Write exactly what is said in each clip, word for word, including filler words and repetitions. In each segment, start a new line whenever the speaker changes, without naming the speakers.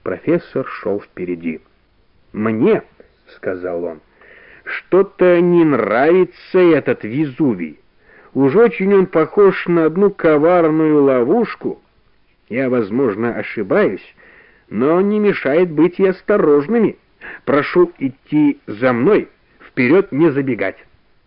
Профессор шел впереди. «Мне, — сказал он, — что-то не нравится этот Везувий. Уж очень он похож на одну коварную ловушку. Я, возможно, ошибаюсь, но не мешает быть и осторожными. Прошу идти за мной, вперед не забегать».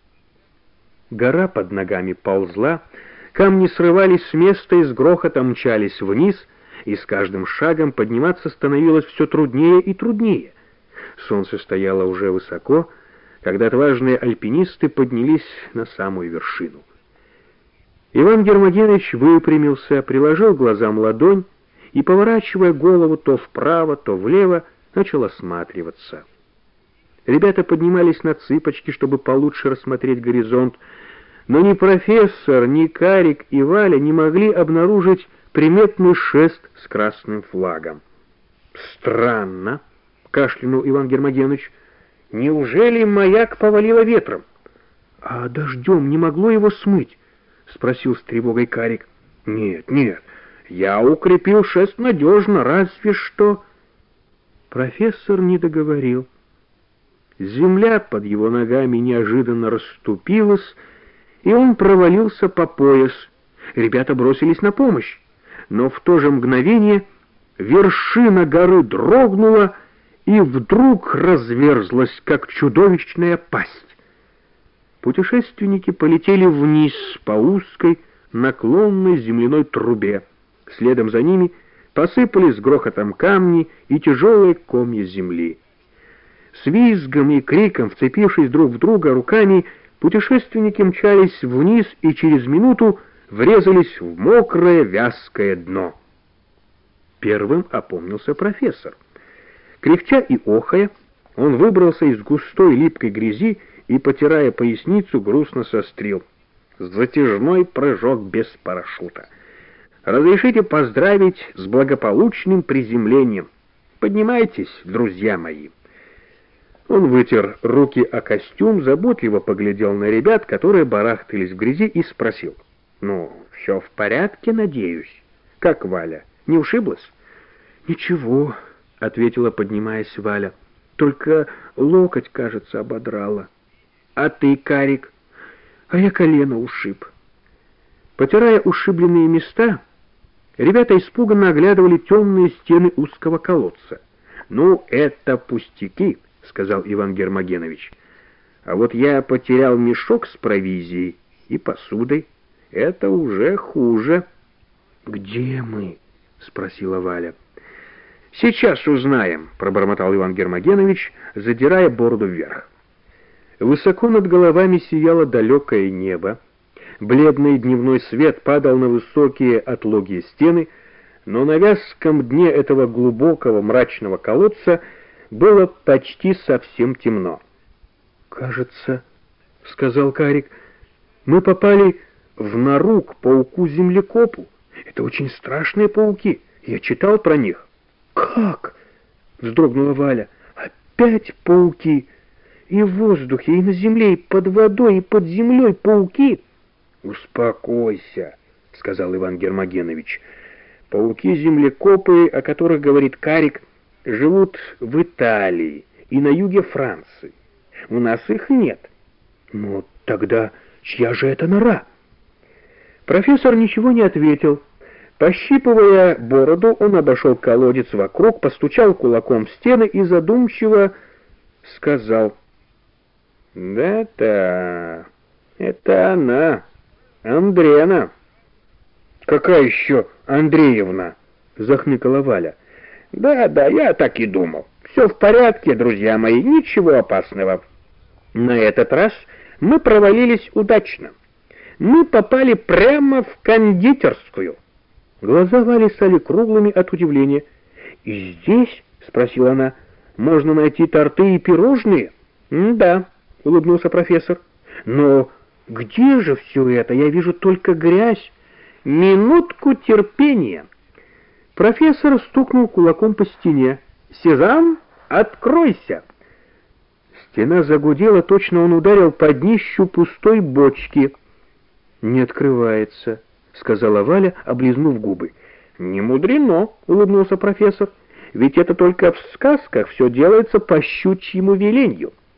Гора под ногами ползла, камни срывались с места и с грохотом мчались вниз, и с каждым шагом подниматься становилось все труднее и труднее. Солнце стояло уже высоко, когда отважные альпинисты поднялись на самую вершину. Иван Гермогенович выпрямился, приложил к глазам ладонь и, поворачивая голову то вправо, то влево, начал осматриваться. Ребята поднимались на цыпочки, чтобы получше рассмотреть горизонт, но ни профессор, ни Карик и Валя не могли обнаружить приметный шест с красным флагом. «Странно», — кашлянул Иван Гермогенович, — «неужели маяк повалило ветром?» «А дождем не могло его смыть?» — спросил с тревогой Карик. «Нет, нет, я укрепил шест надежно, разве что...» Профессор не договорил. Земля под его ногами неожиданно расступилась, и он провалился по пояс. Ребята бросились на помощь, но в то же мгновение вершина горы дрогнула и вдруг разверзлась, как чудовищная пасть. Путешественники полетели вниз по узкой, наклонной земляной трубе. Следом за ними посыпались с грохотом камни и тяжелые комья земли. С визгом и криком, вцепившись друг в друга руками, путешественники мчались вниз и через минуту врезались в мокрое вязкое дно. Первым опомнился профессор. Кряхтя и охая, он выбрался из густой липкой грязи и, потирая поясницу, грустно сострил: «Затяжной прыжок без парашюта. Разрешите поздравить с благополучным приземлением. Поднимайтесь, друзья мои». Он вытер руки о костюм, заботливо поглядел на ребят, которые барахтались в грязи, и спросил: «Ну, все в порядке, надеюсь? Как Валя, не ушиблась?» «Ничего», — ответила, поднимаясь Валя, — «только локоть, кажется, ободрала». «А ты, Карик?» «А я колено ушиб». Потирая ушибленные места, ребята испуганно оглядывали темные стены узкого колодца. «Ну, это пустяки», — сказал Иван Гермогенович. «А вот я потерял мешок с провизией и посудой. Это уже хуже». «Где мы?» — спросила Валя. «Сейчас узнаем», — пробормотал Иван Гермогенович, задирая бороду вверх. Высоко над головами сияло далекое небо. Бледный дневной свет падал на высокие отлогие стены, но на вязком дне этого глубокого мрачного колодца было почти совсем темно. «Кажется, — сказал Карик, — мы попали в нору к пауку-землекопу. Это очень страшные пауки, я читал про них». «Как?» — вздрогнула Валя. «Опять пауки? И в воздухе, и на земле, и под водой, и под землей пауки?» «Успокойся, — сказал Иван Гермогенович. Пауки-землекопы, о которых говорит Карик, живут в Италии и на юге Франции. У нас их нет». «Ну, тогда чья же это нора?» Профессор ничего не ответил. Пощипывая бороду, он обошел колодец вокруг, постучал кулаком в стены и задумчиво сказал: «Да-да, это она, Андрена». «Какая еще Андреевна?» — захныкала Валя. «Да-да, я так и думал. Все в порядке, друзья мои, ничего опасного. На этот раз мы провалились удачно. Мы попали прямо в кондитерскую». Глаза Вали стали круглыми от удивления. «И здесь, — спросила она, — можно найти торты и пирожные?» «Да», — улыбнулся профессор. «Но где же все это? Я вижу только грязь». «Минутку терпения». Профессор стукнул кулаком по стене. «Сезам, откройся!» Стена загудела, точно он ударил по днищу пустой бочки. «Не открывается», — сказала Валя, облизнув губы. «Не мудрено», — улыбнулся профессор. Ведь это только в сказках все делается по щучьему веленью.